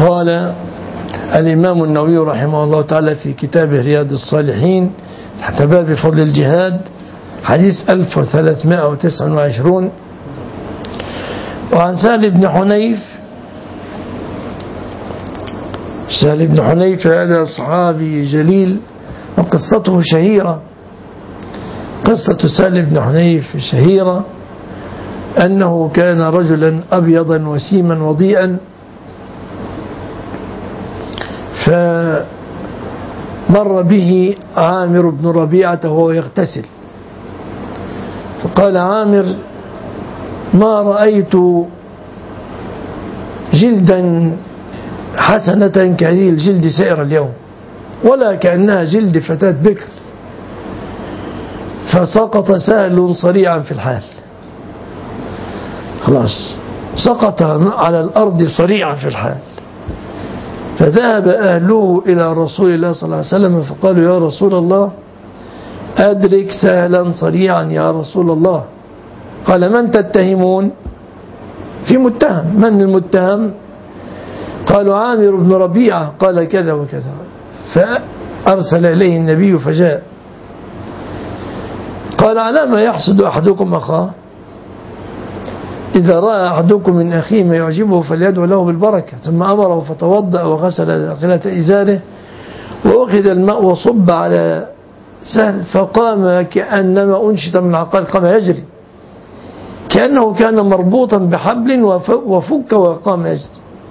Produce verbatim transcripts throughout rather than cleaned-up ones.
قال الإمام النووي رحمه الله تعالى في كتابه رياض الصالحين تحت باب فضل الجهاد حديث ألف وثلاثمائة وتسعة وعشرين: وعن سهل بن حنيف سهل بن حنيف هذا صحابي جليل وقصته شهيرة. قصة سهل بن حنيف شهيرة، أنه كان رجلا أبيضا وسيما وضيئا، فمر به عامر بن ربيعة وهو يغتسل، فقال عامر: ما رأيت جلدا حسنة كهذه الجلد سائر اليوم، ولا كأنها جلد فتاة بكر. فسقط سهل صريعا في الحال، خلاص سقط على الأرض صريعا في الحال. فذهب أهله إلى رسول الله صلى الله عليه وسلم فقالوا: يا رسول الله أدرك سهلا صريعا يا رسول الله. قال: من تتهمون؟ في متهم. من المتهم؟ قالوا: عامر بن ربيعة. قال: كذا وكذا. فأرسل إليه النبي فجاء. قال: على ما يحسد أحدكم أخاه؟ إذا رأى أحدكم من أخيه ما يعجبه فليدعو له بالبركة. ثم أمره فتوضأ وغسل داخلة إزاره وأخذ الماء وصب على سهل، فقام كأنما أنشط من عقال، قام يجري كأنه كان مربوطا بحبل وفك وقام يجري.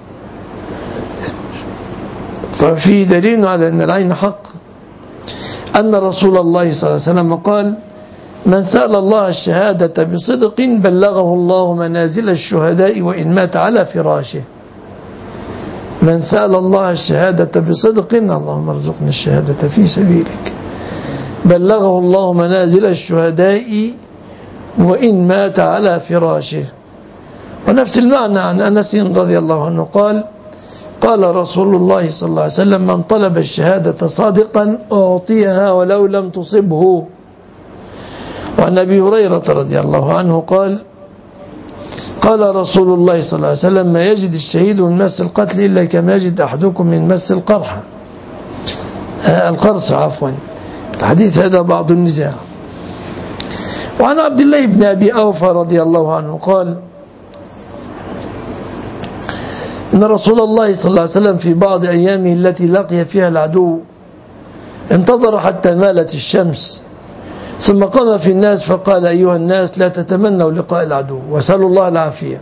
ففي دليل على أن العين حق، أن رسول الله صلى الله عليه وسلم قال: من سأل الله الشهادة بصدق بلغه الله منازل الشهداء وإن مات على فراشه. من سأل الله الشهادة بصدق، اللهم ارزقنا الشهادة في سبيلك، بلغه الله منازل الشهداء وإن مات على فراشه. ونفس المعنى عن أنس رضي الله عنه قال: قال رسول الله صلى الله عليه وسلم: من طلب الشهادة صادقا أعطيها ولو لم تصبه. وعن أبي هريرة رضي الله عنه قال: قال رسول الله صلى الله عليه وسلم: ما يجد الشهيد من مس القتل إلا كما يجد أحدكم من مس القرحة القرص عفوا. الحديث هذا بعض النزاع. وعن عبد الله بن أبي أوفى رضي الله عنه قال: إن رسول الله صلى الله عليه وسلم في بعض أيامه التي لقي فيها العدو انتظر حتى مالت الشمس، ثم قام في الناس فقال: أيها الناس لا تتمنوا لقاء العدو واسألوا الله العافية،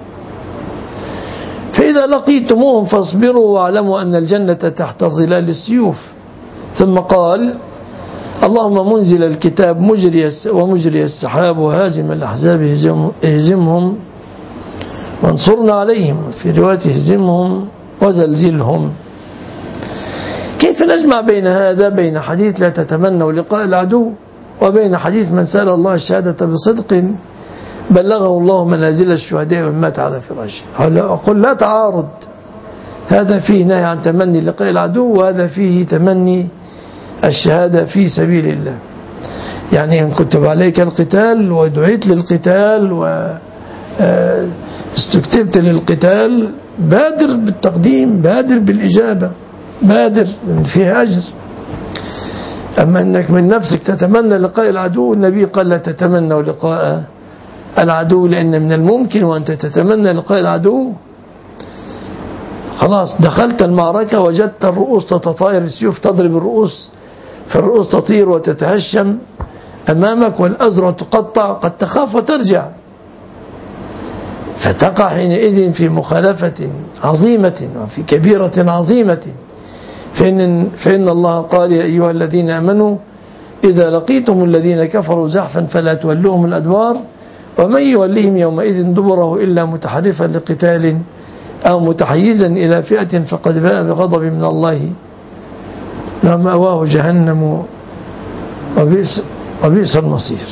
فإذا لقيتموهم فاصبروا واعلموا أن الجنة تحت ظلال السيوف. ثم قال: اللهم منزل الكتاب مجري ومجري السحاب وهازم الأحزاب اهزمهم وانصرنا عليهم، في رواية اهزمهم وزلزلهم. كيف نجمع بين هذا، بين حديث لا تتمنوا لقاء العدو وبين حديث من سأل الله الشهادة بصدق بلغه الله منازل الشهداء ومن مات على فراشه؟ أقول لا تعارض، هذا فيه نهي عن تمني لقاء العدو وهذا فيه تمني الشهادة في سبيل الله. يعني إن كتب عليك القتال ودعيت للقتال واستكتبت للقتال بادر بالتقديم، بادر بالإجابة، بادر فيها أجر. أما أنك من نفسك تتمنى لقاء العدو، النبي قال: لا تتمنوا لقاء العدو لأن من الممكن وأنت تتمنى لقاء العدو خلاص دخلت المعركة وجدت الرؤوس تتطاير، السيوف تضرب الرؤوس، فالرؤوس تطير وتتهشم أمامك والأزرع تقطع، قد تخاف وترجع، فتقع حينئذ في مخالفة عظيمة وفي كبيرة عظيمة. فإن, فإن الله قال: يا أيها الذين آمنوا إذا لقيتم الذين كفروا زحفا فلا تولوهم الأدبار ومن يوليهم يومئذ دبره إلا متحرفا لقتال أو متحيزا إلى فئة فقد باء بغضب من الله ومأواه جهنم وبئس, وبئس المصير.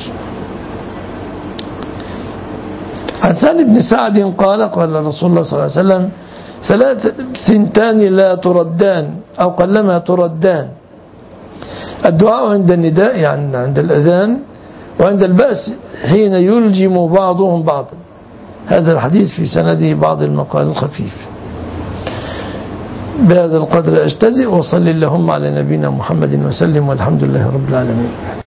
عن سهل بن سعد قال: قال رسول الله صلى الله عليه وسلم: ثلاث ثنتان لا تردان أو قلما تردان: الدعاء عند النداء يعني عند الأذان، وعند البأس حين يلجم بعضهم بعضا. هذا الحديث في سنده بعض المقال الخفيف. بهذا القدر أجتزئ، وصل اللهم على نبينا محمد وسلم، والحمد لله رب العالمين.